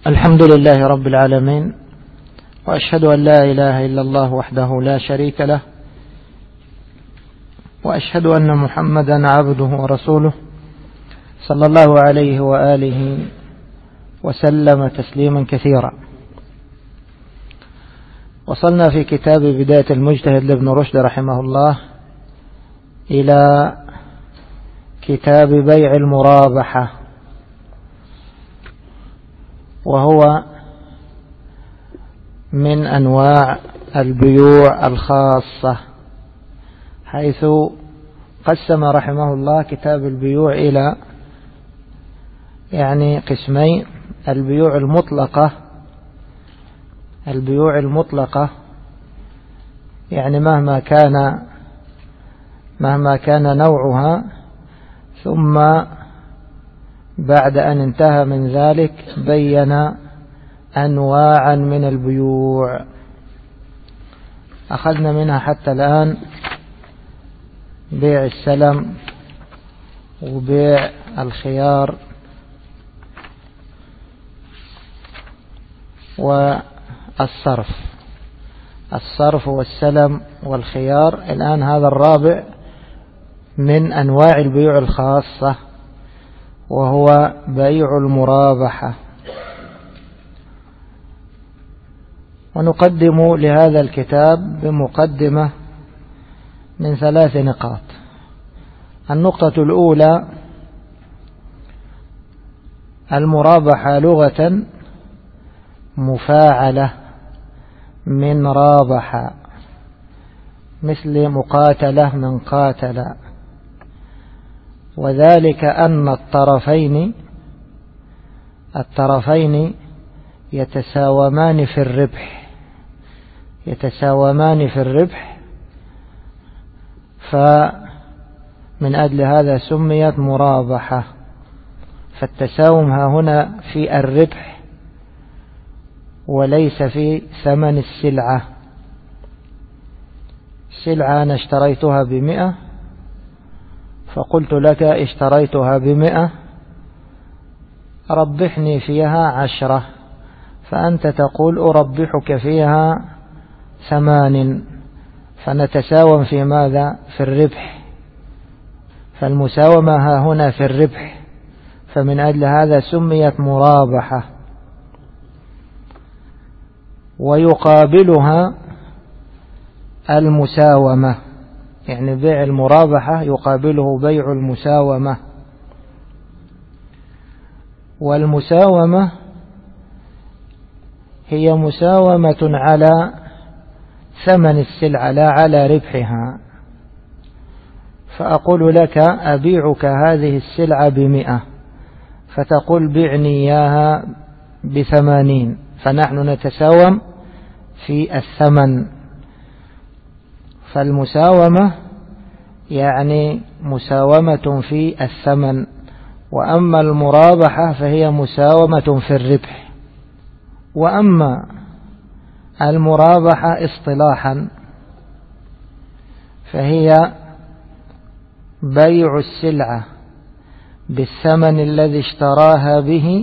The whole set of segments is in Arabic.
الحمد لله رب العالمين، وأشهد أن لا إله إلا الله وحده لا شريك له، وأشهد أن محمدا عبده ورسوله صلى الله عليه وآله وسلم تسليما كثيرا. وصلنا في كتاب بداية المجتهد لابن رشد رحمه الله إلى كتاب بيع المرابحة، وهو من أنواع البيوع الخاصة، حيث قسم رحمه الله كتاب البيوع إلى قسمين: البيوع المطلقة مهما كان نوعها، ثم بعد أن انتهى من ذلك بين أنواعا من البيوع. أخذنا منها حتى الآن بيع السلم وبيع الخيار الصرف والسلم والخيار. الآن هذا الرابع من أنواع البيوع الخاصة، وهو بيع المرابحة. ونقدم لهذا الكتاب بمقدمة من 3 نقاط. النقطة الأولى: المرابحة لغة مفاعلة من رابحة، مثل مقاتلة من قاتل، وذلك أن الطرفين يتساومان في الربح، فمن أجل هذا سميت مرابحة. فالتساوم هنا في الربح وليس في ثمن السلعة. سلعة أنا اشتريتها ب100، فقلت لك اشتريتها ب100، ربحني فيها 10، فأنت تقول أربحك فيها 8، فنتساوم في ماذا؟ في الربح. فالمساومة ها هنا في الربح، فمن أجل هذا سميت مرابحة. ويقابلها المساومة، بيع المرابحة يقابله بيع المساومة. والمساومة هي مساومة على ثمن السلعة لا على ربحها. فأقول لك أبيعك هذه السلعة ب100، فتقول بعني إياها ب80، فنحن نتساوم في الثمن. فالمساومة مساومة في الثمن، وأما المرابحة فهي مساومة في الربح. وأما المرابحة اصطلاحا فهي بيع السلعة بالثمن الذي اشتراها به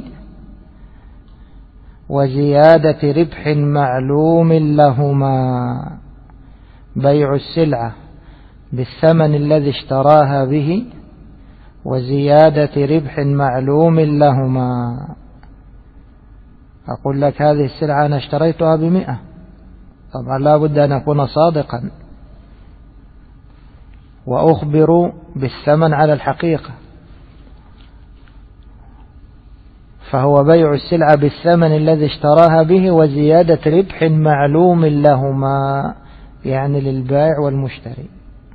وزيادة ربح معلوم لهما. بيع السلعة بالثمن الذي اشتراها به وزيادة ربح معلوم لهما. أقول لك هذه السلعة أنا اشتريتها ب100، طبعا لا بد أن أكون صادقا وأخبر بالثمن على الحقيقة. فهو بيع السلعة بالثمن الذي اشتراها به وزيادة ربح معلوم لهما، للبائع والمشتري.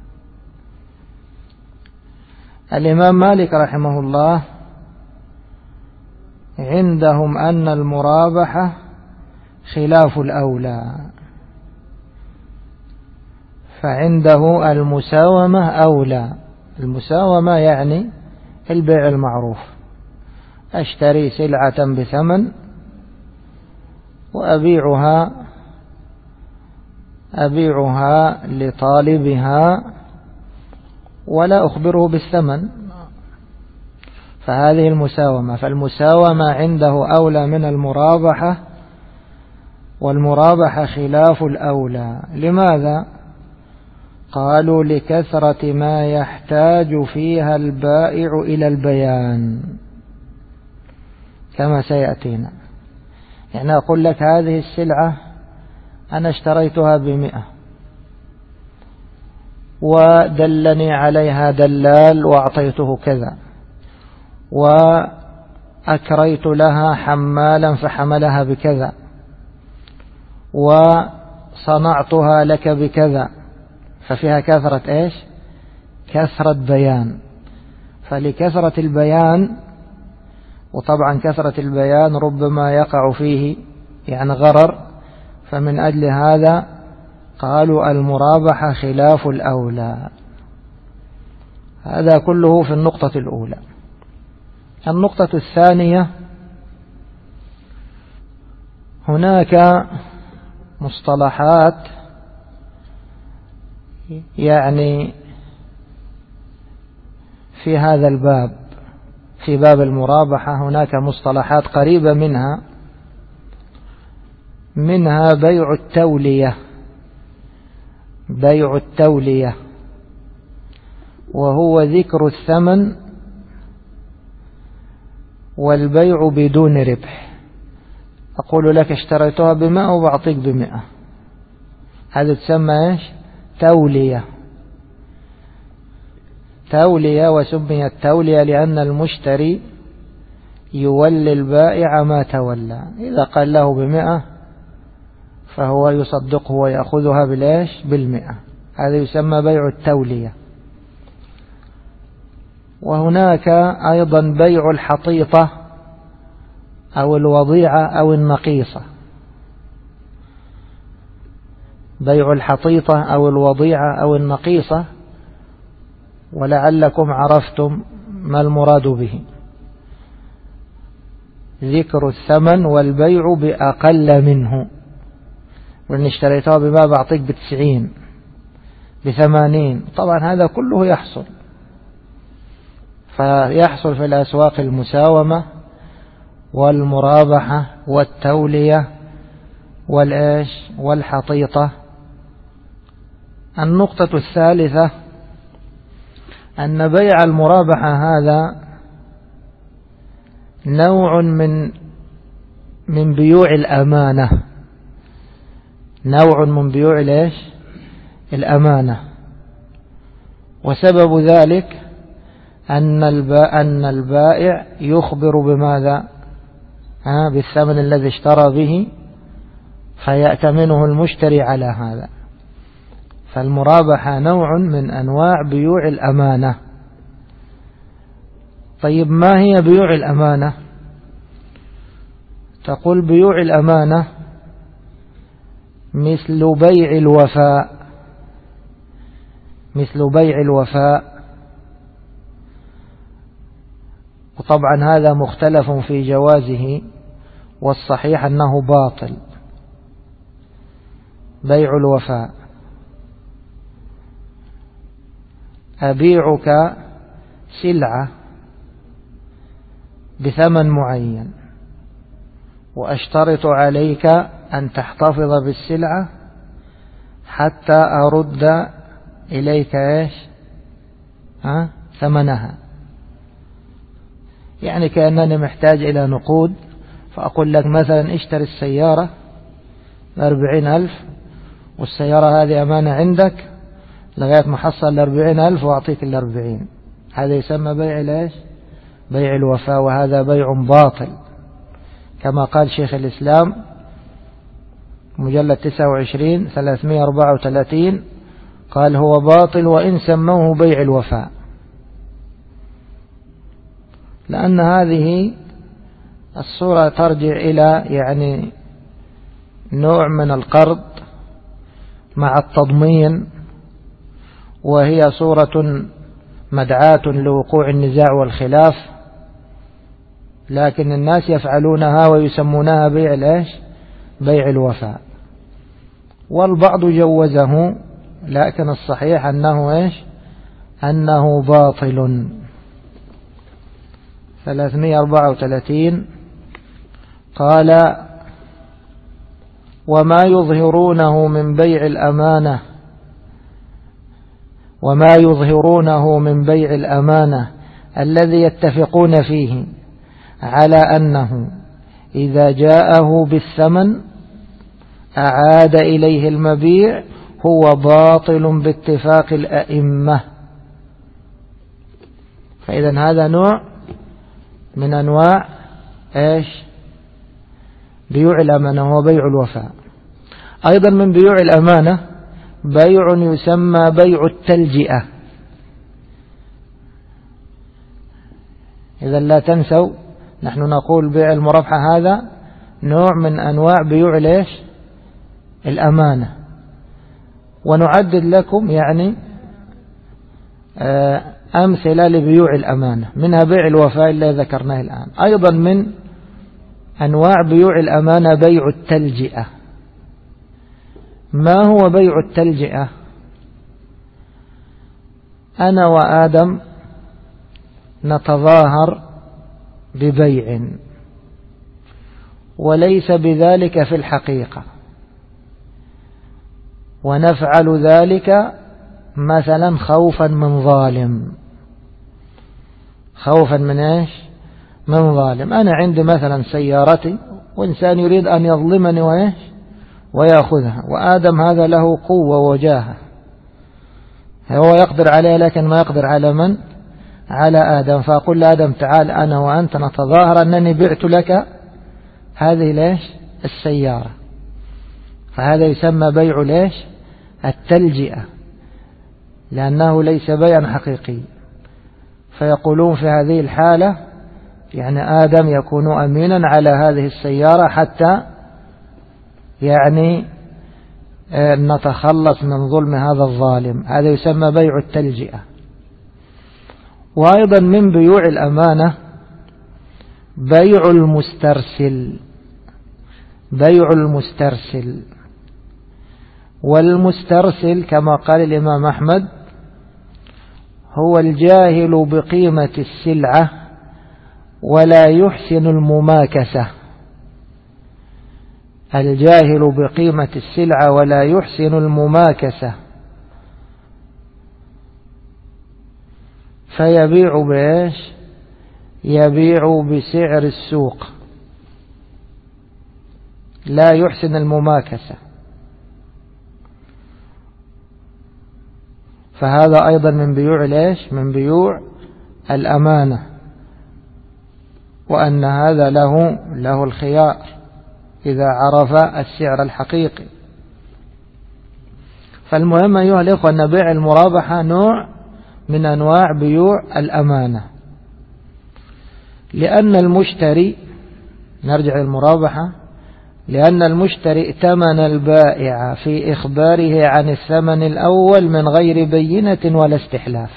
الإمام مالك رحمه الله عندهم أن المرابحة خلاف الأولى، فعنده المساومة أولى. المساومة البيع المعروف: أشتري سلعة بثمن وأبيعها لطالبها ولا أخبره بالثمن، فهذه المساومة، فالمساومة عنده أولى من المرابحة، والمرابحة خلاف الأولى. لماذا؟ قالوا لكثرة ما يحتاج فيها البائع إلى البيان كما سيأتينا. يعني أقول لك هذه السلعة أنا اشتريتها ب100 ودلني عليها دلال وأعطيته كذا، وأكريت لها حمالا فحملها بكذا، وصنعتها لك بكذا، ففيها كثرة إيش؟ كثرة بيان. فلكثرة البيان، وطبعا كثرة البيان ربما يقع فيه يعني غرر، فمن أجل هذا قالوا المرابحة خلاف الأولى. هذا كله في النقطة الأولى. النقطة الثانية، هناك مصطلحات يعني في هذا الباب، في باب المرابحة هناك مصطلحات قريبة منها بيع التولية. بيع التولية وهو ذكر الثمن والبيع بدون ربح. أقول لك اشتريتها ب100 وبعطيك ب100، هذا تسمى ايش؟ تولية. تولية، وسميت تولية لأن المشتري يولي البائع ما تولى. إذا قال له ب100 فهو يصدقه ويأخذها بالإيش؟ ب100. هذا يسمى بيع التولية. وهناك أيضا بيع الحطيطة أو الوضيعة أو النقيصة. بيع الحطيطة أو الوضيعة أو النقيصة، ولعلكم عرفتم ما المراد به. ذكر الثمن والبيع بأقل منه، وإن اشتريتها بما بعطيك ب90 ب80. طبعا هذا كله يحصل، فيحصل في الأسواق المساومة والمرابحة والتولية والإيش والحطيطة. النقطة الثالثة أن بيع المرابحة هذا نوع من بيوع الأمانة، نوع من بيوع الإيش؟ الأمانة. وسبب ذلك أن البائع يخبر بماذا؟ بالثمن الذي اشترى به، فيأتمنه المشتري على هذا. فالمرابحة نوع من أنواع بيوع الأمانة. طيب ما هي بيوع الأمانة؟ تقول بيوع الأمانة مثل بيع الوفاء، مثل بيع الوفاء. وطبعا هذا مختلف في جوازه، والصحيح أنه باطل. بيع الوفاء، أبيعك سلعة بثمن معين وأشترط عليك أن تحتفظ بالسلعة حتى أرد إليك إيش؟ ثمنها. يعني كأنني محتاج إلى نقود، فأقول لك مثلا اشتري السيارة 40,000، والسيارة هذه أمانة عندك لغاية ما حصل 40,000 وأعطيك 40. هذا يسمى بيع ليش؟ بيع الوفاء، وهذا بيع باطل كما قال شيخ الإسلام مجلد 29 334، قال هو باطل وإن سموه بيع الوفاء، لأن هذه الصورة ترجع إلى يعني نوع من القرض مع التضمين، وهي صورة مدعاة لوقوع النزاع والخلاف، لكن الناس يفعلونها ويسمونها بيع الإيش؟ بيع الوفاء. والبعض جوزه، لكن الصحيح أنه إيش؟ أنه باطل. 334 قال: وما يظهرونه من بيع الأمانة الذي يتفقون فيه على أنه إذا جاءه بالثمن أعاد إليه المبيع هو باطل باتفاق الأئمة. فإذا هذا نوع من أنواع بيوع الأمانة، هو بيع الوفاء. أيضا من بيوع الأمانة بيع يسمى بيع التلجئة. إذا لا تنسوا نحن نقول بيع المرابحة هذا نوع من أنواع بيوع الأمانة، ونعدد لكم أمثلة لبيوع الأمانة، منها بيع الوفاء اللي ذكرناه الآن. أيضا من أنواع بيوع الأمانة بيع التلجئة. ما هو بيع التلجئة؟ أنا وآدم نتظاهر ببيع وليس بذلك في الحقيقة، ونفعل ذلك مثلا خوفا من ظالم. خوفا من من ظالم. أنا عندي مثلا سيارتي وإنسان يريد أن يظلمني ويأخذها، وآدم هذا له قوة وجاهة، هو يقدر عليه لكن ما يقدر على من؟ على آدم. فأقول لآدم: تعال أنا وأنت نتظاهر أنني بعت لك هذه السيارة. فهذا يسمى بيع التلجئة، لأنه ليس بيعا حقيقي. فيقولون في هذه الحالة آدم يكون أمينا على هذه السيارة حتى نتخلص من ظلم هذا الظالم. هذا يسمى بيع التلجئة. وأيضا من بيوع الأمانة بيع المسترسل. بيع المسترسل. والمسترسل كما قال الإمام أحمد هو الجاهل بقيمة السلعة ولا يحسن المماكسة. الجاهل بقيمة السلعة ولا يحسن المماكسة، فيبيع يبيع بسعر السوق، لا يحسن المماكسة. فهذا أيضا من بيوع من بيوع الأمانة، وأن هذا له الخيار إذا عرف السعر الحقيقي. فالمهم أيها الإخوة أن بيع المرابحة نوع من أنواع بيوع الأمانة، لأن المشتري، نرجع للمرابحة، لأن المشتري ائتمن البائع في إخباره عن الثمن الأول من غير بينة ولا استحلاف.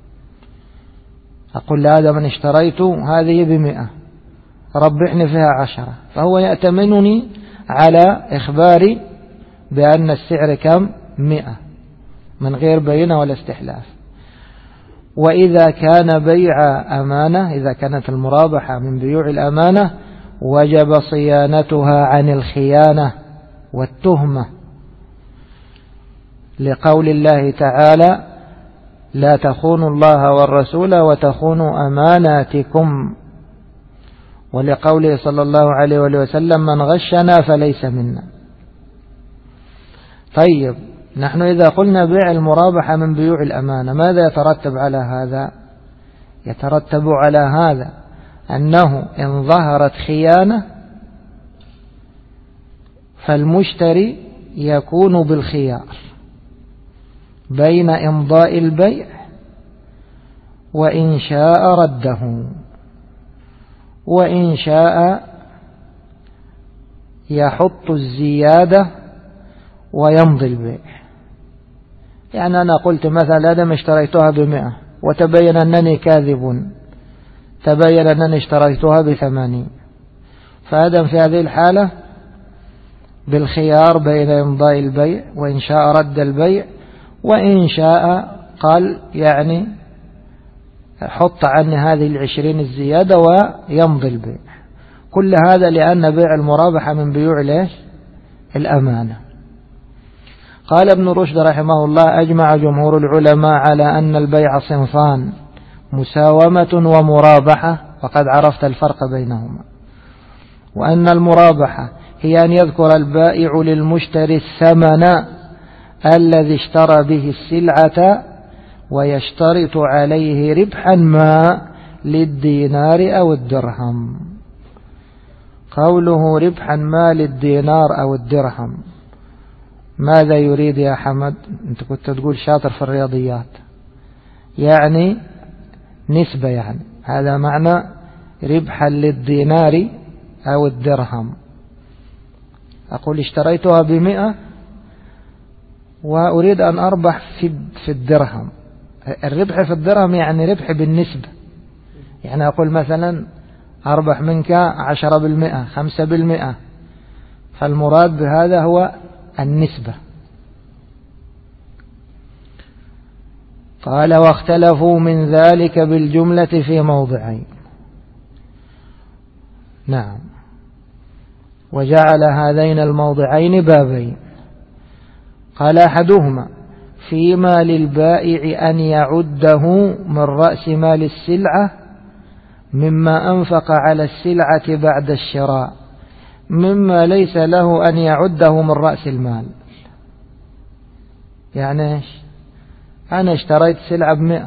أقول لهذا من اشتريت هذه ب100 ربحني فيها 10، فهو يأتمنني على إخباري بأن السعر كم؟ 100 من غير بينة ولا استحلاف. وإذا كان بيع أمانة، إذا كانت المرابحة من بيوع الأمانة، وجب صيانتها عن الخيانة والتهمة، لقول الله تعالى: لا تخونوا الله والرسول وتخونوا أماناتكم، ولقوله صلى الله عليه وسلم: من غشنا فليس منا. طيب، نحن إذا قلنا بيع المرابحة من بيوع الأمانة، ماذا يترتب على هذا؟ يترتب على هذا أنه إن ظهرت خيانة فالمشتري يكون بالخيار بين إمضاء البيع وإن شاء رده، وإن شاء يحط الزيادة ويمضي البيع. أنا قلت مثلا أنا اشتريتها ب100 وتبين أنني كاذب، تبين أنني اشتريتها ب80، فآدم في هذه الحالة بالخيار بين إمضاء البيع وإن شاء رد البيع، وإن شاء قال حط عني هذه 20 الزيادة ويمضي البيع. كل هذا لأن بيع المرابحة من بيوع ليش الأمانة. قال ابن رشد رحمه الله: أجمع جمهور العلماء على أن البيع صنفان: مساومة ومرابحة، وقد عرفت الفرق بينهما. وأن المرابحة هي أن يذكر البائع للمشتري الثمن الذي اشترى به السلعة ويشترط عليه ربحا ما للدينار أو الدرهم. قوله ربحا ما للدينار أو الدرهم ماذا يريد يا حمد؟ أنت كنت تقول شاطر في الرياضيات، يعني نسبة، يعني هذا معنى ربحا للدينار أو الدرهم. أقول اشتريتها ب100 وأريد أن أربح في الدرهم. الربح في الدرهم يعني ربح بالنسبة، يعني أقول مثلا أربح منك 10%، 5%، فالمراد بهذا هو النسبة. قال: واختلفوا من ذلك بالجملة في موضعين. نعم، وجعل هذين الموضعين بابين. قال: أحدهما فيما للبائع أن يعده من رأس مال السلعة مما أنفق على السلعة بعد الشراء، مما ليس له أن يعده من رأس المال. يعني إيش؟ أنا اشتريت سلعة ب100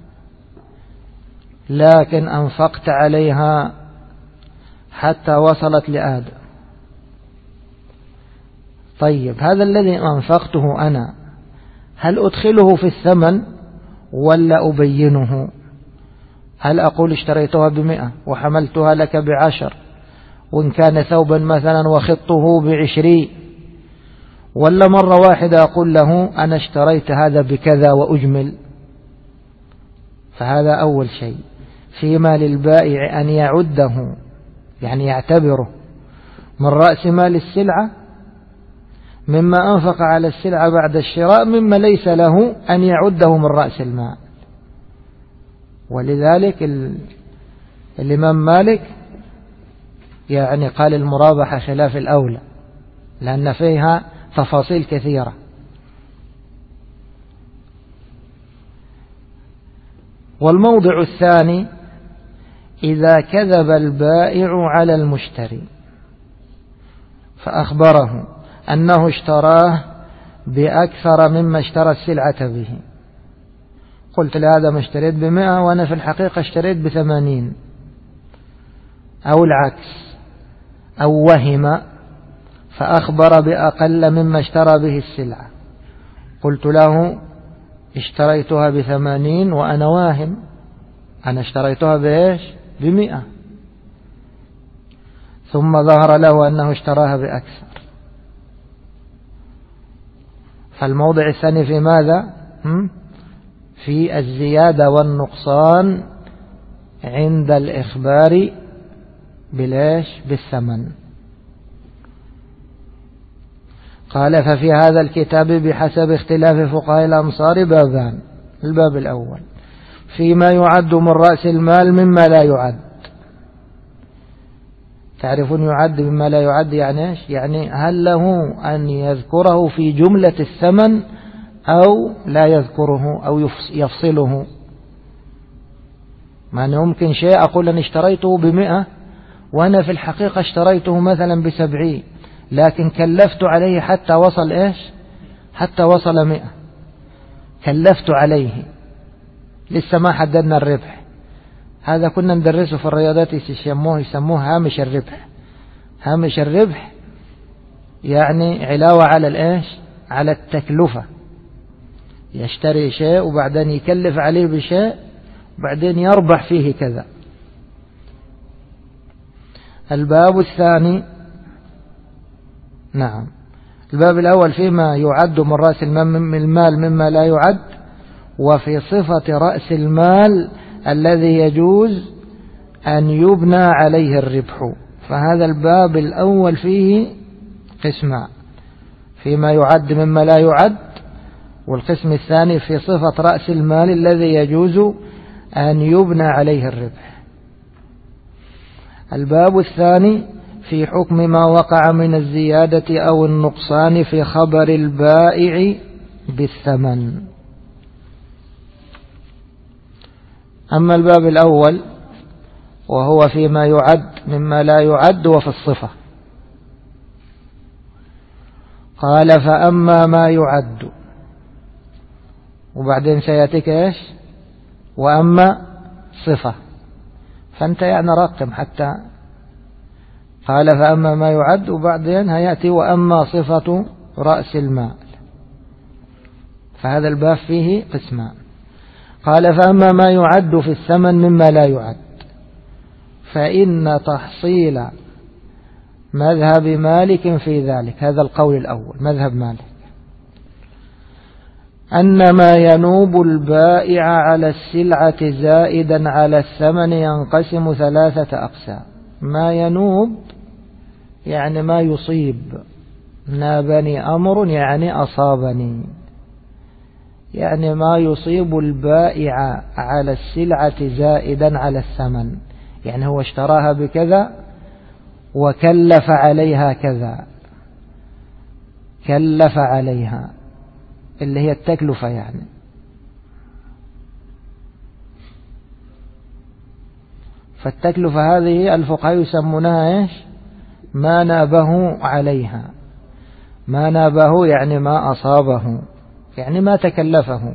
لكن أنفقت عليها حتى وصلت لآدم. طيب، هذا الذي أنفقته أنا هل أدخله في الثمن ولا أبينه؟ هل أقول اشتريتها ب100 وحملتها لك ب10، وإن كان ثوبا مثلا وخطه ب20، ولا مرة واحدة أقول له أنا اشتريت هذا بكذا وأجمل؟ فهذا أول شيء، فيما للبائع أن يعده، يعني يعتبره من رأس مال السلعة مما أنفق على السلعة بعد الشراء، مما ليس له أن يعده من رأس المال. ولذلك الإمام مالك يعني قال المرابحة خلاف الأولى، لأن فيها تفاصيل كثيرة. والموضع الثاني: إذا كذب البائع على المشتري فأخبره أنه اشتراه بأكثر مما اشترى السلعة به. قلت لهذا ما اشتريت ب100 وأنا في الحقيقة اشتريت ب80، أو العكس، أو وهم فأخبر بأقل مما اشترى به السلعة. قلت له اشتريتها ب80 وأنا واهم، أنا اشتريتها بإيش؟ ب100، ثم ظهر له أنه اشتراها بأكثر. فالموضع الثاني في ماذا؟ في الزيادة والنقصان عند الإخبار بالإيش؟ بالثمن. قال: ففي هذا الكتاب بحسب اختلاف فقهاء الأمصار بابان. الباب الأول: فيما يعد من رأس المال مما لا يعد. تعرفون يعد مما لا يعد يعني إيش؟ يعني هل له أن يذكره في جملة الثمن أو لا يذكره أو يفصله؟ معنى ممكن شيء أقول أن اشتريته ب100 وأنا في الحقيقة اشتريته مثلا ب70، لكن كلفت عليه حتى وصل إيش؟ حتى وصل 100، كلفت عليه، لسه ما حددنا الربح. هذا كنا ندرسه في الرياضات، يسموه هامش الربح. هامش الربح يعني علاوة على الإيش؟ على التكلفة. يشتري شيء وبعدين يكلف عليه بشيء وبعدين يربح فيه كذا. الباب الثاني: نعم، الباب الأول فيما يعد من رأس المال مما لا يعد، وفي صفة رأس المال الذي يجوز أن يبنى عليه الربح. فهذا الباب الأول فيه قسمان: فيما يعد مما لا يعد، والقسم الثاني في صفة رأس المال الذي يجوز أن يبنى عليه الربح. الباب الثاني في حكم ما وقع من الزيادة أو النقصان في خبر البائع بالثمن. أما الباب الأول وهو فيما يعد مما لا يعد وفي الصفة، قال فأما ما يعد، وبعدين سيأتيك إيش؟ وأما صفة، فأنت يعني رقم حتى قال فأما ما يعد، وبعدين هيأتي وأما صفة رأس المال. فهذا الباب فيه قسمان. قال فأما ما يعد في الثمن مما لا يعد، فإن تحصيل مذهب مالك في ذلك، هذا القول الأول مذهب مالك، أن ما ينوب البائع على السلعة زائدا على الثمن ينقسم 3 أقسام. ما ينوب يعني ما يصيب، نابني أمر يعني أصابني، يعني ما يصيب البائع على السلعة زائدا على الثمن، يعني هو اشتراها بكذا وكلف عليها كذا، كلف عليها اللي هي التكلفة يعني. فالتكلفة هذه الفقهاء يسمونها إيش؟ ما نابه عليها. ما نابه يعني ما أصابه، يعني ما تكلفه.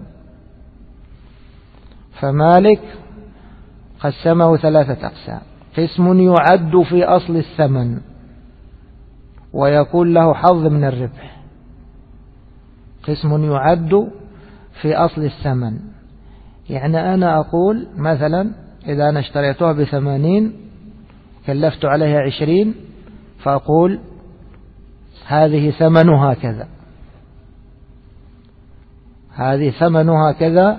فمالك قسمه 3 أقسام. قسم يعد في أصل الثمن ويكون له حظ من الربح. قسم يعد في أصل الثمن، يعني أنا أقول مثلا إذا أنا اشتريتها ب80 كلفت عليها 20، فأقول هذه ثمنها كذا، هذه ثمنها كذا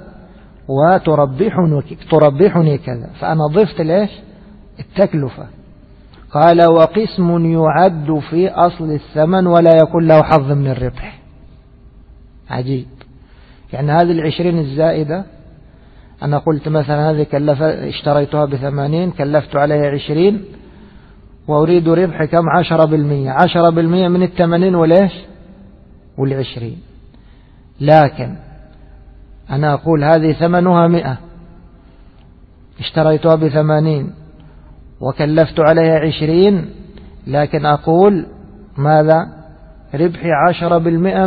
وتربحني كذا، فأنا ضفت ليش؟ التكلفة. قال وقسم يعد في أصل الثمن ولا يكون له حظ من الربح. عجيب، يعني هذه 20 الزائدة أنا قلت مثلا هذه اشتريتها ب80 كلفت عليها 20 وأريد ربح كم؟ 10%. 10% من 80 وليش؟ وال20. لكن أنا أقول هذه ثمنها 100، اشتريتها ب80 وكلفت عليها 20، لكن أقول ماذا؟ ربحي 10%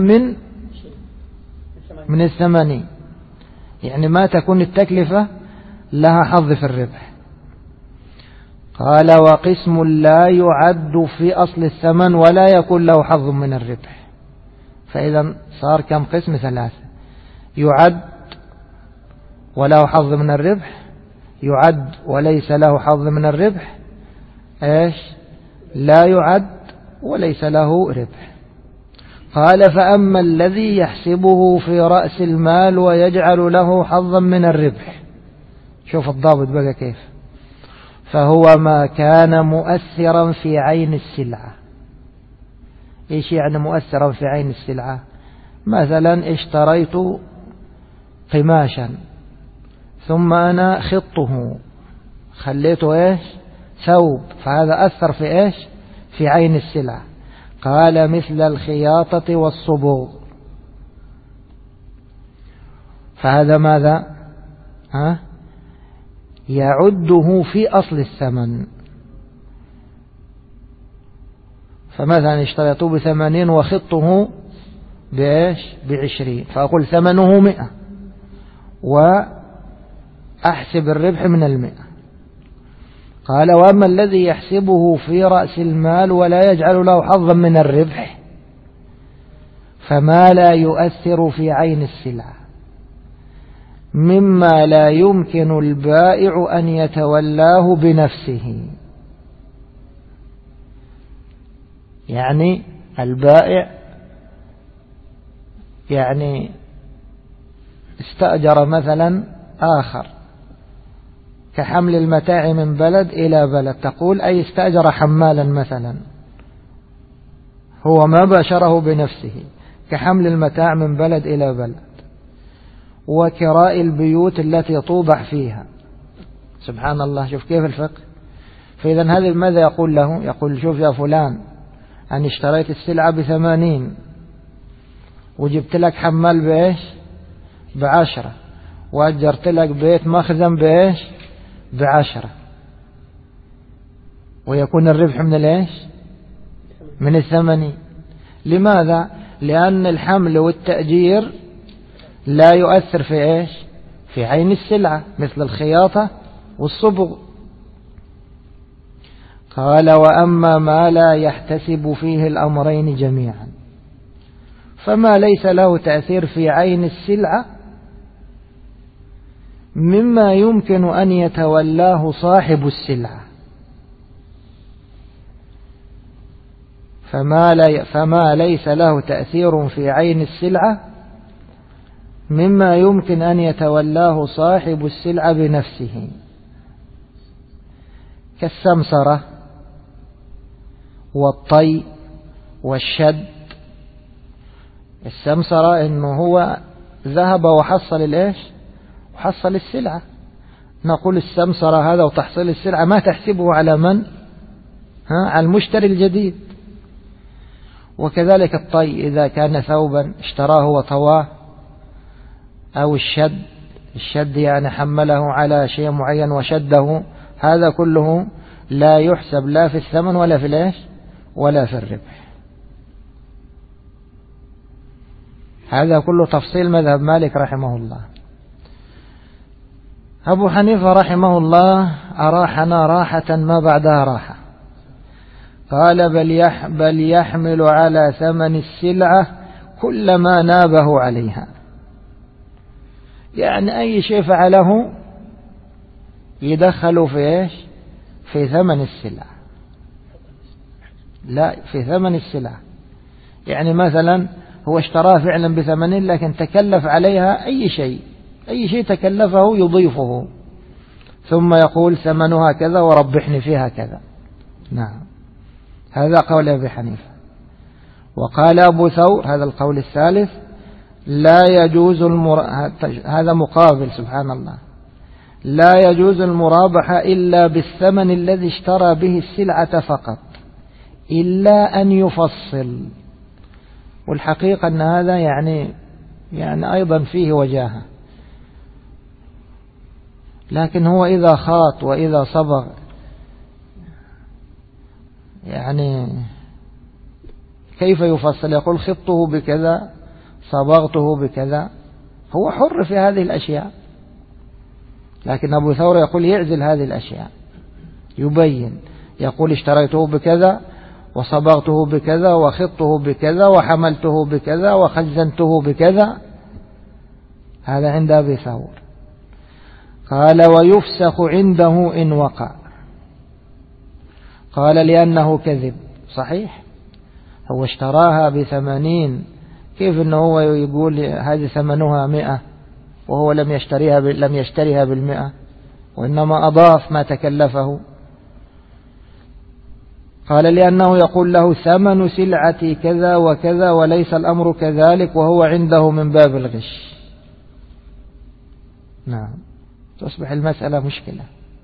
من 80، يعني ما تكون التكلفة لها حظ في الربح. قال وقسم لا يعد في أصل الثمن ولا يكون له حظ من الربح. فإذا صار كم قسم؟ 3. يعد وله حظ من الربح، يعد وليس له حظ من الربح، ايش؟ لا يعد وليس له ربح. قال فأما الذي يحسبه في رأس المال ويجعل له حظا من الربح، شوف الضابط بقى كيف، فهو ما كان مؤثرا في عين السلعة. ايش يعني مؤثرا في عين السلعة؟ مثلا اشتريت قماشا ثم أنا خطه خليته ايش؟ ثوب، فهذا أثر في ايش؟ في عين السلعة. قال مثل الخياطة والصبوغ، فهذا ماذا؟ يعده في أصل الثمن. فمثلا اشتريته ب80 وخطه بإيش؟ ب20، فأقول ثمنه 100 وأحسب الربح من 100. قال وأما الذي يحسبه في رأس المال ولا يجعل له حظا من الربح، فما لا يؤثر في عين السلعة مما لا يمكن البائع أن يتولاه بنفسه. يعني البائع يعني استأجر مثلا آخر كحمل المتاع من بلد إلى بلد، تقول أي استأجر حمالا مثلا، هو ما باشره بنفسه، كحمل المتاع من بلد إلى بلد، وكراء البيوت التي توضع فيها، سبحان الله، شوف كيف الفقه. فإذا هذا ماذا يقول له؟ يقول شوف يا فلان، أنا اشتريت السلعة ب80 وجبت لك حمال بإيش؟ ب10، وأجرت لك بيت مخزن بإيش؟ ب10، ويكون الربح من الإيش؟ من 80. لماذا؟ لأن الحمل والتأجير لا يؤثر في إيش؟ في عين السلعة، مثل الخياطة والصبغ. قال وأما ما لا يحتسب فيه الأمرين جميعا، فما ليس له تأثير في عين السلعة مما يمكن أن يتولاه صاحب السلعة، فما ليس له تأثير في عين السلعة مما يمكن أن يتولاه صاحب السلعة بنفسه، كالسمسرة والطي والشد. السمسرة إنه هو ذهب وحصل الإيش؟ وحصل السلعة. نقول السمسرة هذا وتحصيل السلعة ما تحسبه على من؟ على المشتري الجديد. وكذلك الطي إذا كان ثوبا اشتراه وطواه، أو الشد يعني حمله على شيء معين وشده، هذا كله لا يحسب لا في الثمن ولا في الإيش؟ ولا في الربح. هذا كله تفصيل مذهب مالك رحمه الله. أبو حنيفة رحمه الله أراحنا راحة ما بعدها راحة. قال بل يحمل على ثمن السلعة كل ما نابه عليها، يعني أي شيء فعله يدخل في إيش؟ في ثمن السلعة، لا في ثمن السلعة. يعني مثلا هو اشتراه فعلا ب80 لكن تكلف عليها أي شيء تكلفه يضيفه، ثم يقول ثمنها كذا وربحني فيها كذا. نعم، هذا قول أبي حنيفة. وقال أبو ثور، هذا القول الثالث، لا يجوز هذا مقابل سبحان الله، لا يجوز المرابحة إلا بالثمن الذي اشترى به السلعة فقط، إلا أن يفصل. والحقيقة أن هذا يعني أيضا فيه وجاهة، لكن هو إذا خاط وإذا صبغ يعني كيف يفصل؟ يقول خطه بكذا، صبغته بكذا، هو حر في هذه الأشياء. لكن أبو ثور يقول يعزل هذه الأشياء، يبين، يقول اشتريته بكذا وصبغته بكذا وخطه بكذا وحملته بكذا وخزنته بكذا. هذا عند أبي ثور. قال ويفسخ عنده إن وقع. قال لأنه كذب. صحيح، هو اشتراها ب80، كيف أنه هو يقول هذه ثمنها 100 وهو لم يشتريها بال100 وإنما أضاف ما تكلفه. قال لأنه يقول له ثمن سلعتي كذا وكذا وليس الأمر كذلك، وهو عنده من باب الغش. نعم، تصبح المسألة مشكلة.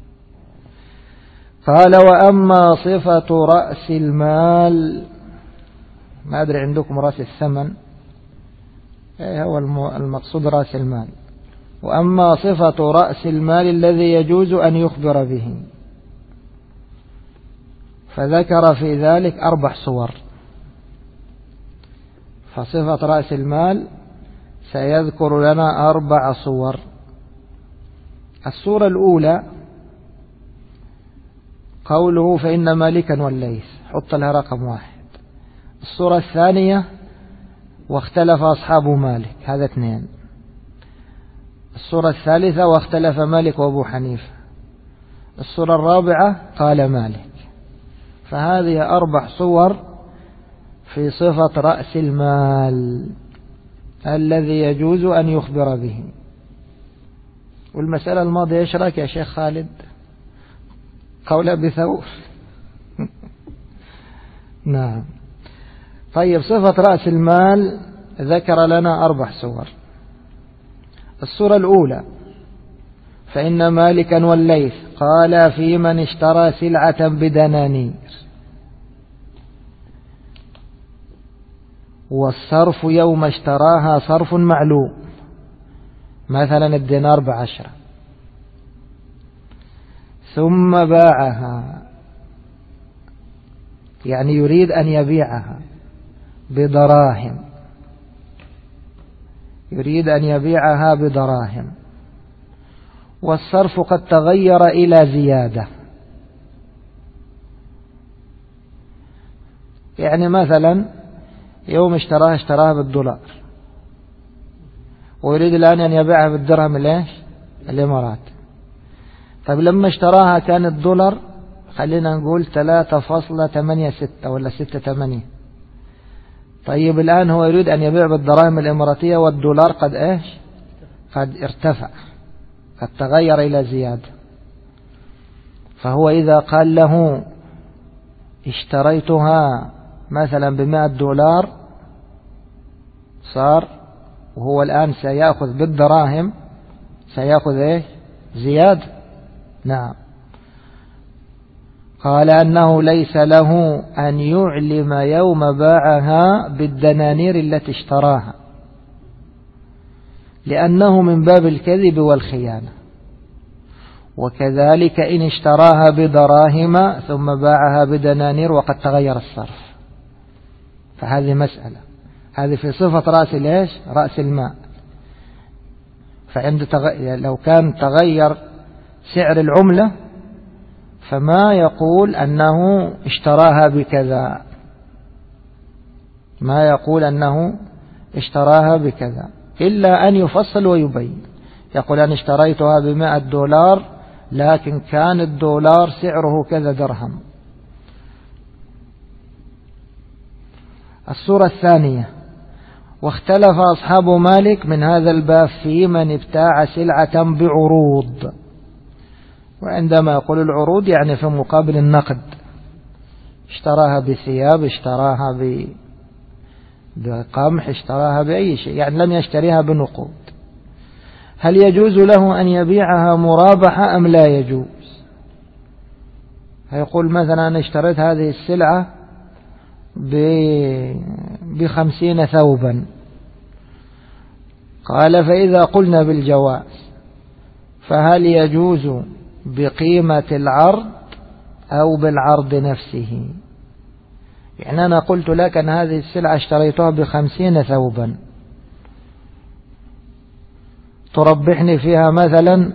قال وأما صفة رأس المال، ما أدري عندكم رأس الثمن، هو المقصود رأس المال. وأما صفة رأس المال الذي يجوز أن يخبر به، فذكر في ذلك 4 صور. فصفة رأس المال سيذكر لنا 4 صور. الصورة الأولى قوله فإن مالكا والليث، حط لها رقم 1. الصورة الثانية واختلف أصحاب مالك، هذا 2. الصورة الثالثة واختلف مالك وأبو حنيفة. الصورة الرابعة قال مالك. فهذه 4 صور في صفة رأس المال الذي يجوز أن يخبر به. والمسألة الماضية ايش رايك يا شيخ خالد؟ قول أبي ثور. نعم. طيب، صفة رأس المال ذكر لنا 4 صور. الصورة الأولى فإن مالكا والليث قال في من اشترى سلعة بدنانير، والصرف يوم اشتراها صرف معلوم، مثلا الدينار ب10، ثم باعها، يعني يريد أن يبيعها بدراهم، يريد أن يبيعها بدراهم، والصرف قد تغير إلى زيادة. يعني مثلا يوم اشتراها بالدولار، ويريد الآن أن يبيعها بالدرهم الإمارات. طيب لما اشتراها كان الدولار خلينا نقول 3.86 ولا 6.8. طيب الآن هو يريد أن يبيع بالدراهم الإماراتية، والدولار قد ارتفع، قد تغير إلى زيادة. فهو إذا قال له اشتريتها مثلا ب$100، صار وهو الآن سيأخذ بالدراهم سيأخذ زيادة. نعم. قال أنه ليس له أن يعلم يوم باعها بالدنانير التي اشتراها، لأنه من باب الكذب والخيانة. وكذلك إن اشتراها بدراهم ثم باعها بدنانير وقد تغير الصرف، فهذه مسألة، هذه في صفة رأس المال. فعند لو كان تغير سعر العملة فما يقول أنه اشتراها بكذا، ما يقول أنه اشتراها بكذا، إلا أن يفصل ويبين، يقول أنا اشتريتها $100 لكن كان الدولار سعره كذا درهم. الصورة الثانية: واختلف أصحاب مالك من هذا الباب في من ابتاع سلعة بعروض. وعندما يقول العروض يعني في مقابل النقد، اشتراها بثياب، اشتراها بقمح، اشتراها بأي شيء، يعني لم يشتريها بنقود. هل يجوز له أن يبيعها مرابحة أم لا يجوز؟ هيقول مثلا أنا اشتريت هذه السلعة ب50 ثوبا. قال فإذا قلنا بالجواز فهل يجوز بقيمة العرض أو بالعرض نفسه؟ يعني أنا قلت لك أن هذه السلعة اشتريتها ب50 ثوبا، تربحني فيها مثلا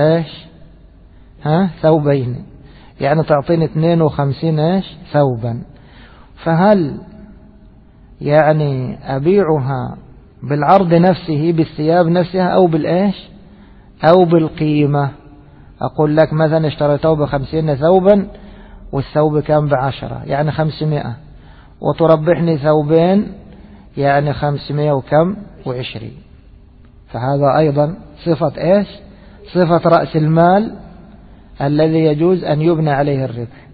ثوبين، يعني تعطيني 52 ثوبا. فهل يعني أبيعها بالعرض نفسه بالثياب نفسها أو بالقيمة؟ أقول لك مثلا اشتريته ب50 ثوبا والثوب كان ب10 يعني 500، وتربحني ثوبين يعني 520. فهذا أيضا صفة صفة رأس المال الذي يجوز أن يبنى عليه الربح.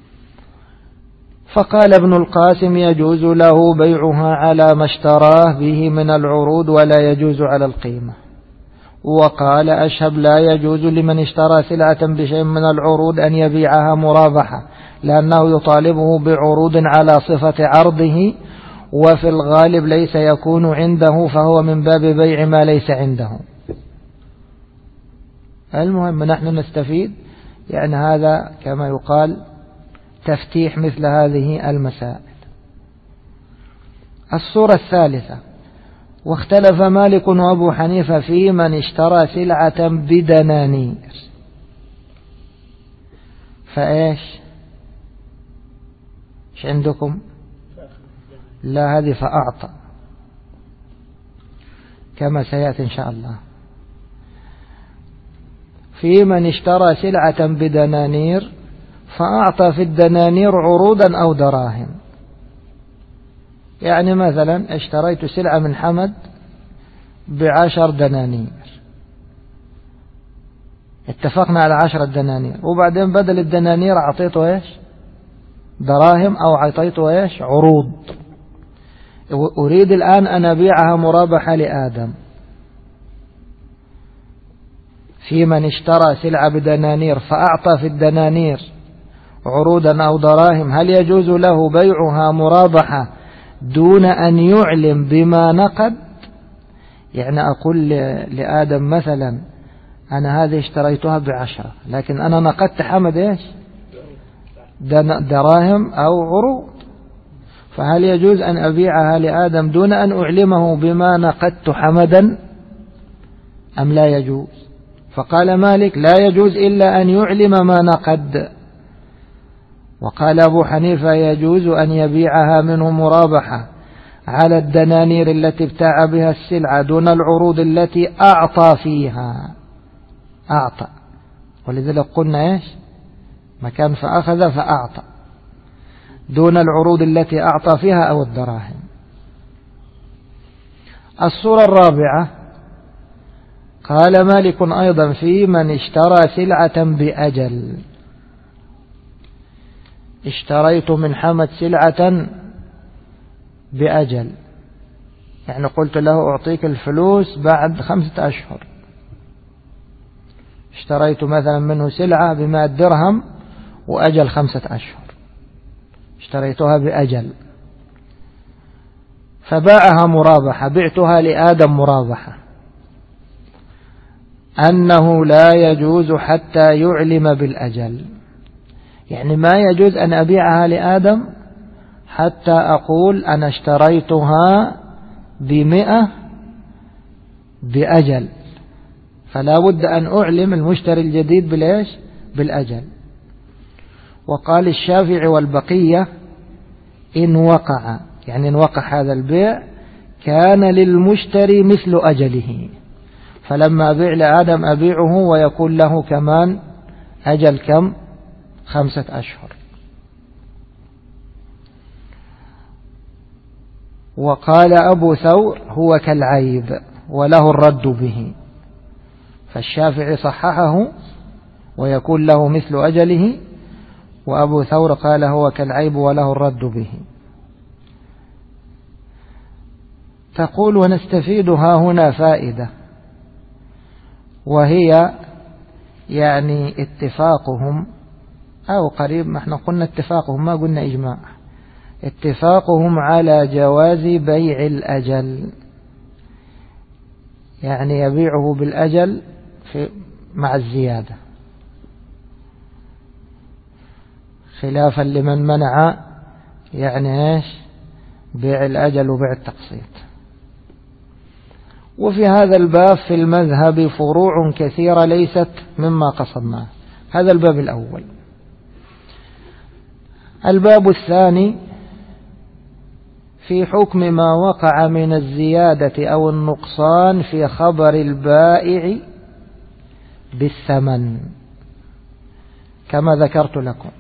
فقال ابن القاسم يجوز له بيعها على ما اشتراه به من العروض ولا يجوز على القيمة. وقال أشهب لا يجوز لمن اشترى سلعة بشيء من العروض أن يبيعها مرابحة، لأنه يطالبه بعروض على صفة عرضه، وفي الغالب ليس يكون عنده، فهو من باب بيع ما ليس عنده. المهم نحن نستفيد، يعني هذا كما يقال تفتيح مثل هذه المسائل. الصورة الثالثة: واختلف مالك وأبو حنيفة في من اشترى سلعة بدنانير. فإيش عندكم؟ لا، هذه فأعطى كما سيأتي إن شاء الله. في من اشترى سلعة بدنانير فأعطى في الدنانير عروضا أو دراهم. يعني مثلا اشتريت سلعة من حمد ب10 دنانير، اتفقنا على 10 دنانير، وبعدين بدل الدنانير أعطيته دراهم أو أعطيته عروض. أريد الآن أن أبيعها مرابحة لآدم. في من اشترى سلعة بدنانير فأعطى في الدنانير عروضا أو دراهم، هل يجوز له بيعها مرابحة دون أن يعلم بما نقد؟ يعني أقول لآدم مثلا أنا هذه اشتريتها ب10، لكن أنا نقدت حمد إيش؟ دراهم أو عروض، فهل يجوز أن أبيعها لآدم دون أن أعلمه بما نقدت حمدا أم لا يجوز؟ فقال مالك لا يجوز إلا أن يعلم ما نقد. وقال أبو حنيفة يجوز أن يبيعها منه مرابحة على الدنانير التي ابتاع بها السلعة دون العروض التي أعطى فيها. أعطى، ولذلك قلنا إيش؟ مكان فأخذ فأعطى، دون العروض التي أعطى فيها أو الدراهم. الصورة الرابعة قال مالك أيضا في من اشترى سلعة بأجل. اشتريت من حمد سلعة بأجل، يعني قلت له أعطيك الفلوس بعد 5 أشهر. اشتريت مثلا منه سلعة ب100 درهم وأجل 5 أشهر، اشتريتها بأجل فباعها مرابحة، بعتها لآدم مرابحة، أنه لا يجوز حتى يعلم بالأجل. يعني ما يجوز أن أبيعها لآدم حتى أقول أنا اشتريتها ب100 بأجل، فلا بد أن أعلم المشتري الجديد بالإيش؟ بالأجل. وقال الشافعي والبقية إن وقع، يعني إن وقع هذا البيع كان للمشتري مثل أجله، فلما أبيع لآدم أبيعه ويكون له كمان أجل كم؟ 5 أشهر. وقال أبو ثور هو كالعيب وله الرد به، فالشافعي صححه ويكون له مثل أجله، وأبو ثور قال هو كالعيب وله الرد به. تقول ونستفيدها هنا فائدة، وهي يعني اتفاقهم أو قريب، ما احنا قلنا اتفاقهم ما قلنا إجماع، اتفاقهم على جواز بيع الأجل، يعني يبيعه بالأجل مع الزيادة، خلافا لمن منع يعني ايش؟ بيع الأجل وبيع التقسيط. وفي هذا الباب في المذهب فروع كثيرة ليست مما قصدناه. هذا الباب الأول. الباب الثاني في حكم ما وقع من الزيادة أو النقصان في خبر البائع بالثمن، كما ذكرت لكم.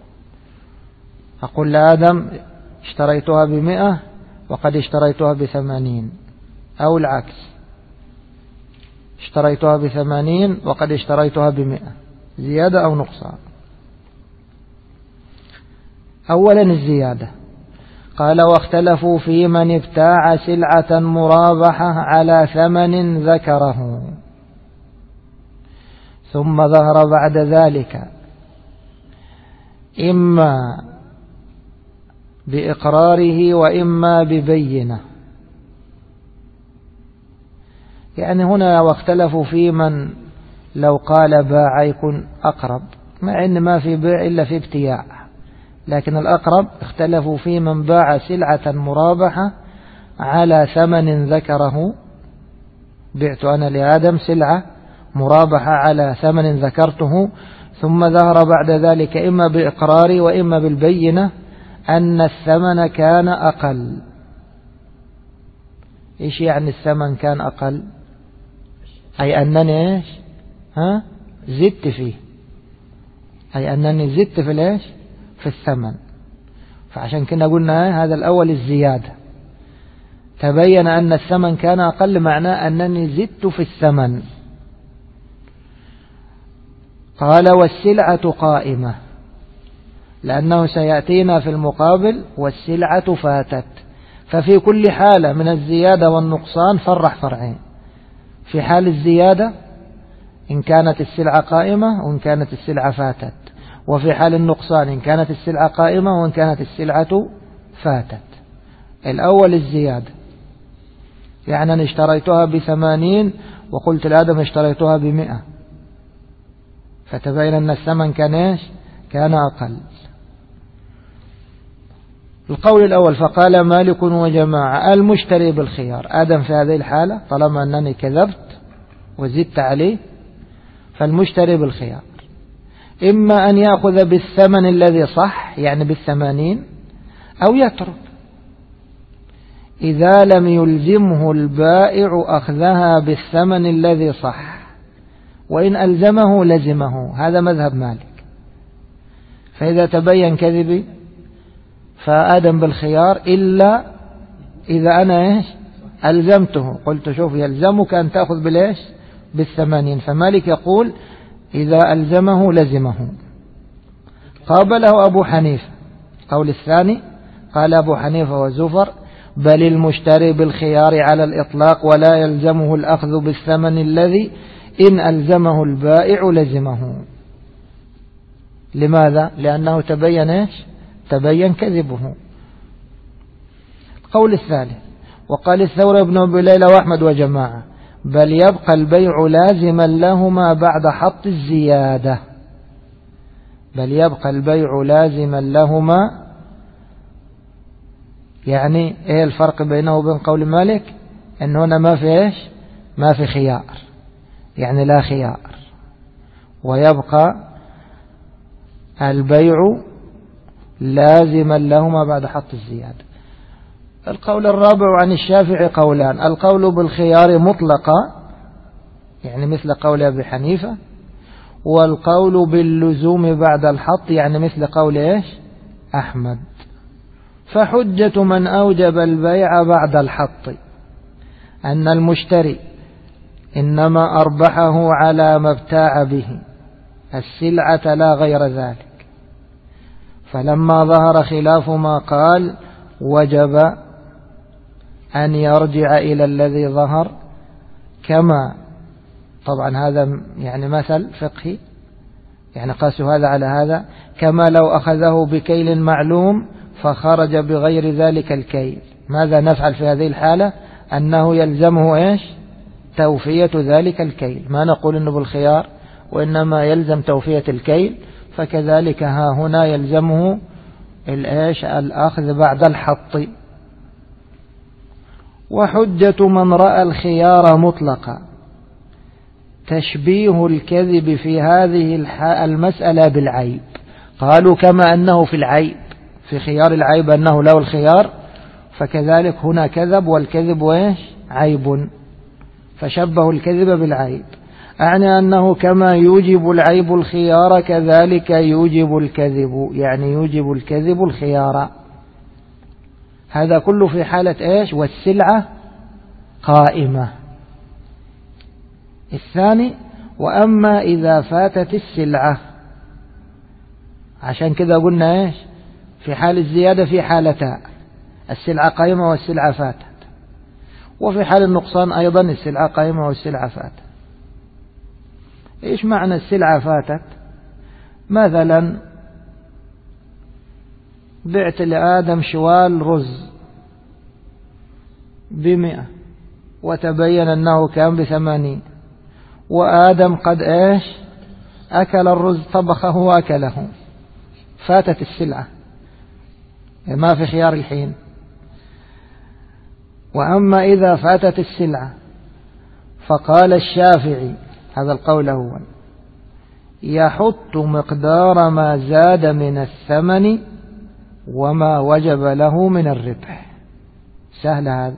أقول لآدم اشتريتها ب100 وقد اشتريتها ب80، أو العكس، اشتريتها ب80 وقد اشتريتها ب100، زيادة أو نقصان. أولا الزيادة، قال واختلفوا في من ابتاع سلعة مرابحة على ثمن ذكره ثم ظهر بعد ذلك إما بإقراره وإما ببينة. يعني هنا واختلفوا في من لو قال باع يكون أقرب، مع أن ما في بيع إلا في ابتياع، لكن الأقرب اختلفوا في من باع سلعة مرابحة على ثمن ذكره. بعت أنا لآدم سلعة مرابحة على ثمن ذكرته، ثم ظهر بعد ذلك إما بإقراري وإما بالبينة أن الثمن كان أقل. إيش يعني الثمن كان أقل؟ أي أنني إيش؟ زدت فيه، أي أنني زدت في الإيش؟ في الثمن. فعشان كنا قلنا هذا الأول الزيادة، تبين أن الثمن كان أقل، معناه أنني زدت في الثمن. قال والسلعة قائمة، لأنه سيأتينا في المقابل والسلعة فاتت. ففي كل حالة من الزيادة والنقصان فرع فرعين. في حال الزيادة إن كانت السلعة قائمة وإن كانت السلعة فاتت، وفي حال النقصان إن كانت السلعة قائمة وإن كانت السلعة فاتت. الأول الزيادة، يعني أنا اشتريتها ب80 وقلت لآدم اشتريتها ب100، فتبين أن الثمن كان إيش؟ كان أقل. القول الأول فقال مالك وجماعة المشتري بالخيار. آدم في هذه الحالة طالما أنني كذبت وزدت عليه فالمشتري بالخيار، إما أن يأخذ بالثمن الذي صح يعني ب80 أو يترك إذا لم يلزمه البائع أخذها بالثمن الذي صح، وإن ألزمه لزمه. هذا مذهب مالك. فإذا تبين كذبي فآدم بالخيار إلا إذا أنا إيش ألزمته، قلت شوف يلزمك أن تأخذ بالإيش بال80. فمالك يقول إذا ألزمه لزمه. قابله أبو حنيفة. قول الثاني قال أبو حنيفة وزفر بل المشتري بالخيار على الإطلاق ولا يلزمه الأخذ بالثمن الذي إن ألزمه البائع لزمه. لماذا؟ لأنه تبين إيش؟ تبين كذبه. القول الثالث وقال الثوري بن أبي ليلى وأحمد وجماعة بل يبقى البيع لازما لهما بعد حط الزيادة. بل يبقى البيع لازما لهما، يعني ايه الفرق بينه وبين قول مالك؟ ان هنا ما في ايش؟ ما في خيار، يعني لا خيار، ويبقى البيع لازما لهما بعد حط الزيادة. القول الرابع عن الشافعي قولان: القول بالخيار مطلقا يعني مثل قول أبي حنيفة، والقول باللزوم بعد الحط يعني مثل قول ايش؟ أحمد. فحجة من أوجب البيع بعد الحط أن المشتري إنما أربحه على ما ابتاع به السلعة لا غير ذلك، فلما ظهر خلاف ما قال وجب أن يرجع إلى الذي ظهر، كما طبعا هذا يعني مثل فقهي، يعني قاسوا هذا على هذا، كما لو أخذه بكيل معلوم فخرج بغير ذلك الكيل. ماذا نفعل في هذه الحالة؟ أنه يلزمه إيش؟ توفية ذلك الكيل. ما نقول إنه بالخيار، وإنما يلزم توفية الكيل. فكذلك ها هنا يلزمه الإيش؟ الأخذ بعد الحط. وحجة من رأى الخيار مطلقا تشبيه الكذب في هذه المسألة بالعيب. قالوا كما أنه في العيب في خيار العيب أنه له الخيار، فكذلك هنا كذب، والكذب وإيش؟ عيب، فشبه الكذب بالعيب. أعني أنه كما يوجب العيب الخيار كذلك يوجب الكذب، يعني يوجب الكذب الخيار. هذا كله في حالة إيش؟ والسلعة قائمة. الثاني وأما إذا فاتت السلعة، عشان كذا قلنا إيش؟ في حال الزيادة في حالتان: السلعة قائمة والسلعة فاتت، وفي حال النقصان أيضا السلعة قائمة والسلعة فاتت. إيش معنى السلعة فاتت؟ مثلا بعت لآدم شوال رز ب100 وتبين أنه كان ب80، وآدم قد إيش؟ أكل الرز، طبخه وأكله، فاتت السلعة، ما في خيار الحين. وأما إذا فاتت السلعة فقال الشافعي، هذا القول هو، يحط مقدار ما زاد من الثمن وما وجب له من الربح. سهل هذا.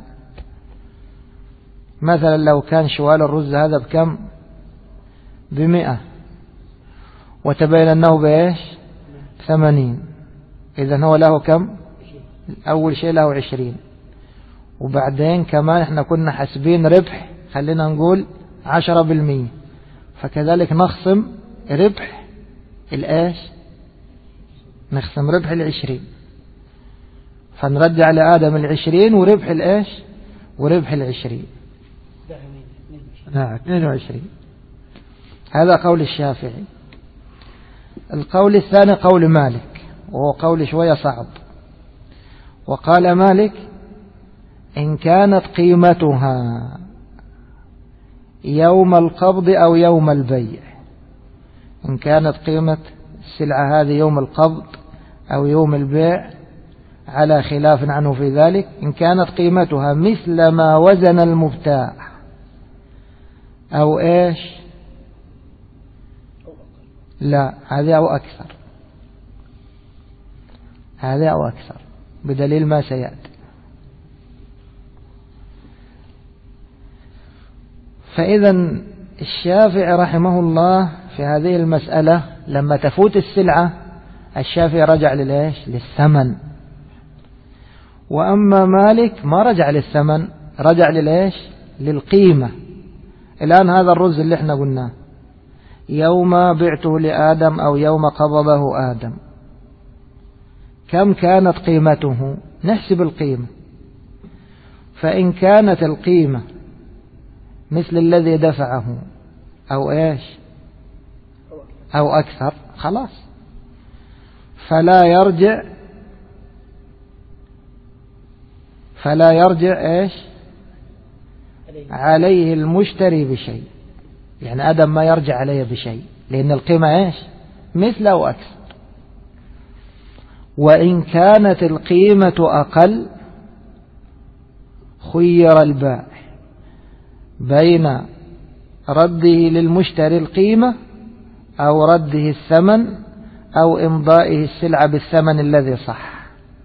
مثلا لو كان شوال الرز هذا بكم؟ ب100 وتبين أنه بإيش؟ 80. إذن هو له كم؟ أول شيء له 20، وبعدين كمان احنا كنا حسبين ربح، خلينا نقول 10%، فكذلك نخصم ربح الإيش؟ نخصم ربح 20، فنرجع لآدم 20 وربح الإيش؟ وربح 20. نعم 22. هذا قول الشافعي. القول الثاني قول مالك، وهو قول شوية صعب. وقال مالك: إن كانت قيمتها يوم القبض أو يوم البيع، إن كانت قيمة السلعة هذه يوم القبض أو يوم البيع على خلاف عنه في ذلك، إن كانت قيمتها مثل ما وزن المبتاع أو إيش، لا هذا أو أكثر، هذا أو أكثر بدليل ما سيأتي. فإذا الشافعي رحمه الله في هذه المسألة لما تفوت السلعة الشافعي رجع للإيش؟ للثمن. وأما مالك ما رجع للثمن، رجع للإيش؟ للقيمة. الآن هذا الرز اللي احنا قلناه يوم بعته لآدم أو يوم قبضه آدم، كم كانت قيمته؟ نحسب القيمة. فإن كانت القيمة مثل الذي دفعه أو إيش أو أكثر، خلاص فلا يرجع إيش عليه المشتري بشيء، يعني آدم ما يرجع عليه بشيء، لأن القيمة إيش مثل أو أكثر. وإن كانت القيمة أقل خير البائع بين رده للمشتري القيمة أو رده الثمن أو إمضائه السلعة بالثمن الذي صح،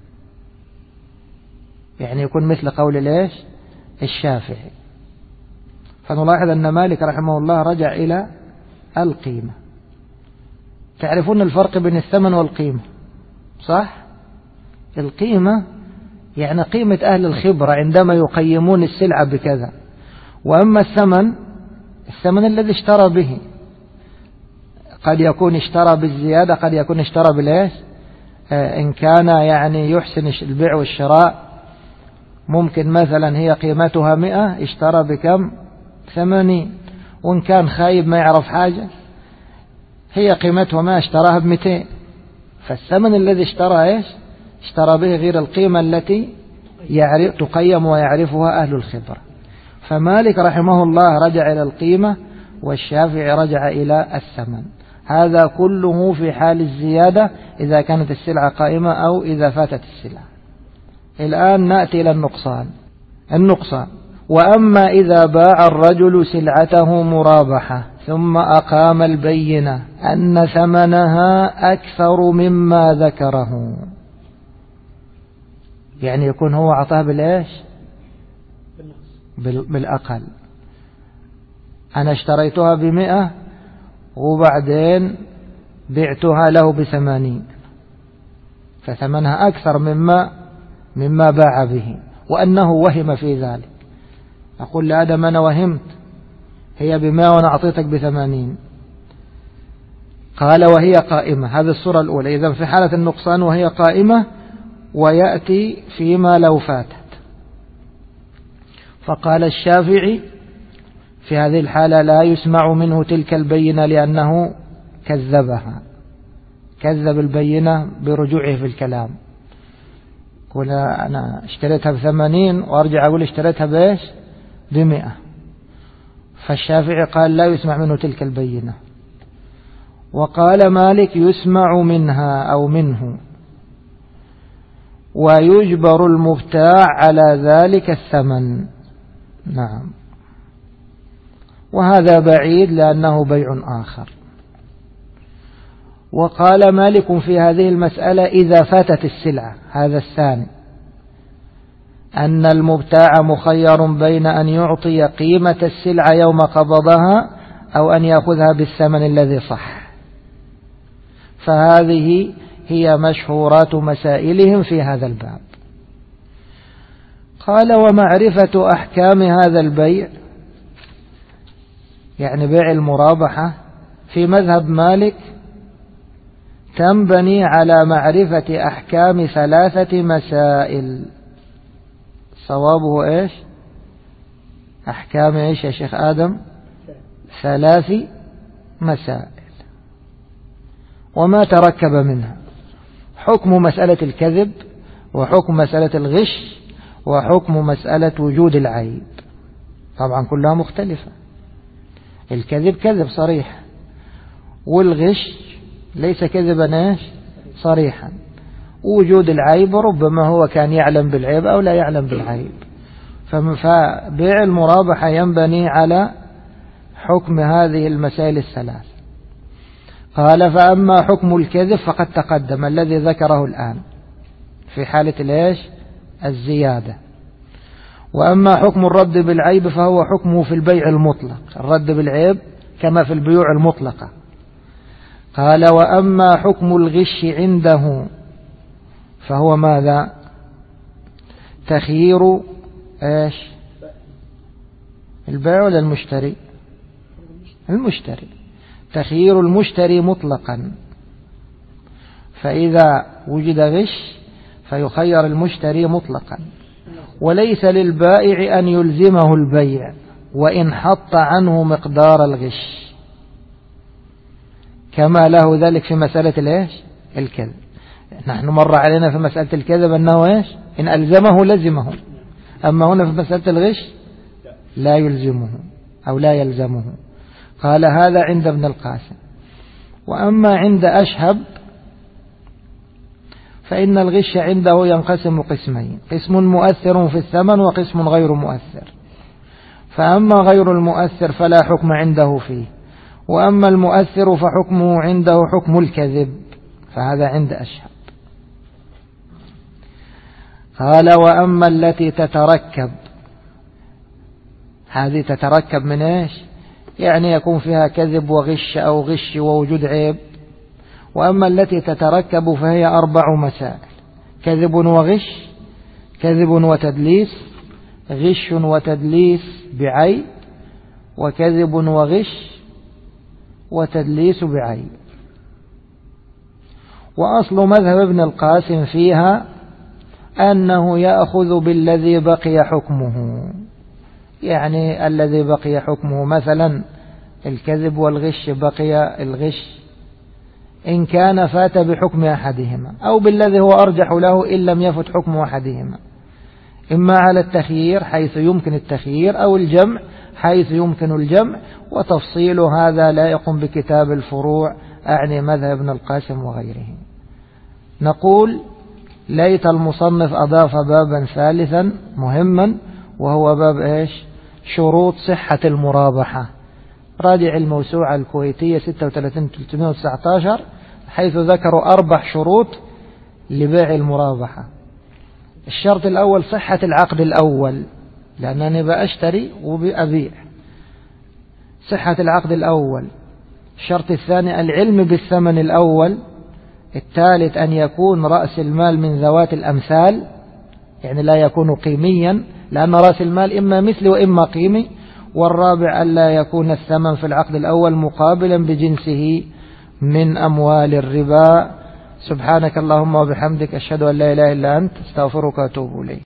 يعني يكون مثل قول ليش الشافعي. فنلاحظ أن مالك رحمه الله رجع إلى القيمة. تعرفون الفرق بين الثمن والقيمة صح؟ القيمة يعني قيمة أهل الخبرة عندما يقيمون السلعة بكذا، وأما الثمن الذي اشترى به، قد يكون اشترى بالزيادة، قد يكون اشترى بالإيش، إن كان يعني يحسن البيع والشراء ممكن مثلا هي قيمتها 100 اشترى بكم 80، وإن كان خايب ما يعرف حاجة هي قيمتها ما اشتراها ب200. فالثمن الذي اشترى إيش اشترى به غير القيمة التي تقيم ويعرفها أهل الخبرة. فمالك رحمه الله رجع إلى القيمة والشافعي رجع إلى الثمن. هذا كله في حال الزيادة إذا كانت السلعة قائمة أو إذا فاتت السلعة. الآن نأتي إلى النقصان. وأما إذا باع الرجل سلعته مرابحة ثم أقام البينة أن ثمنها أكثر مما ذكره، يعني يكون هو عطاه بالإيش بالأقل. أنا اشتريتها ب100 وبعدين بعتها له ب80، فثمنها أكثر مما باع به، وأنه وهم في ذلك. أقول لآدم أنا وهمت، هي ب100 وأنا أعطيتك ب80. قال وهي قائمة. هذه الصورة الأولى. إذا في حالة النقصان وهي قائمة، ويأتي فيما لو فاتت. فقال الشافعي في هذه الحالة لا يسمع منه تلك البينة لأنه كذب البينة برجوعه في الكلام. قل أنا اشتريتها ب80 وأرجع أقول اشتريتها بإيش ب100. فالشافعي قال لا يسمع منه تلك البينة. وقال مالك يسمع منها أو منه، ويجبر المبتاع على ذلك الثمن. نعم، وهذا بعيد لأنه بيع آخر. وقال مالك في هذه المسألة إذا فاتت السلعة، هذا الثاني، أن المبتاع مخير بين أن يعطي قيمة السلعة يوم قبضها أو أن يأخذها بالثمن الذي صح. فهذه هي مشهورات مسائلهم في هذا الباب. قال ومعرفة أحكام هذا البيع، يعني بيع المرابحة، في مذهب مالك تنبني على معرفة أحكام 3 مسائل. صوابه إيش؟ أحكام إيش يا شيخ آدم؟ 3 مسائل وما تركب منها: حكم مسألة الكذب، وحكم مسألة الغش، وحكم مسألة وجود العيب. طبعا كلها مختلفة. الكذب كذب صريح، والغش ليس كذبا صريحا. وجود العيب ربما هو كان يعلم بالعيب أو لا يعلم بالعيب. فبيع المرابحة ينبني على حكم هذه المسائل الثلاث. قال: فأما حكم الكذب فقد تقدم الذي ذكره الآن في حالة الزيادة. وأما حكم الرد بالعيب فهو حكمه في البيع المطلق، الرد بالعيب كما في البيوع المطلقة. قال: وأما حكم الغش عنده فهو ماذا؟ تخيير البائع ولا المشتري؟ المشتري. تخيير المشتري مطلقا، فإذا وجد غش فيخير المشتري مطلقا، وليس للبائع أن يلزمه البيع وإن حط عنه مقدار الغش، كما له ذلك في مسألة الكذب. نحن مر علينا في مسألة الكذب أنه إن ألزمه لزمه، أما هنا في مسألة الغش لا يلزمه أو لا يلزمه. قال: هذا عند ابن القاسم. وأما عند أشهب فإن الغش عنده ينقسم قسمين: قسم مؤثر في الثمن وقسم غير مؤثر. فأما غير المؤثر فلا حكم عنده فيه، وأما المؤثر فحكمه عنده حكم الكذب، فهذا عند أشهب. قال: وأما التي تتركب، هذه تتركب من يعني يكون فيها كذب وغش أو غش ووجود عيب. وأما التي تتركب فهي 4 مسائل: كذب وغش، كذب وتدليس، غش وتدليس بعيب، وكذب وغش وتدليس بعيب. وأصل مذهب ابن القاسم فيها أنه يأخذ بالذي بقي حكمه، يعني الذي بقي حكمه مثلا الكذب والغش، بقي الغش إن كان فات بحكم أحدهما، أو بالذي هو أرجح له إن لم يفت حكم أحدهما، إما على التخيير حيث يمكن التخيير أو الجمع حيث يمكن الجمع. وتفصيل هذا لائق بكتاب الفروع، أعني مذهب ابن القاسم وغيره. نقول: ليت المصنف أضاف بابا ثالثا مهما، وهو باب شروط صحة المرابحة. راجع الموسوعة الكويتية 36-319 حيث ذكروا 4 شروط لبيع المرابحة. الشرط الأول صحة العقد الأول، لأنني بأشتري وبأبيع، صحة العقد الأول. الشرط الثاني العلم بالثمن الأول. الثالث أن يكون رأس المال من ذوات الأمثال، يعني لا يكون قيميا، لأن رأس المال إما مثلي وإما قيمي. والرابع ألا يكون الثمن في العقد الأول مقابلا بجنسه من أموال الربا. سبحانك اللهم وبحمدك، أشهد أن لا إله إلا أنت، استغفرك وأتوب إليك.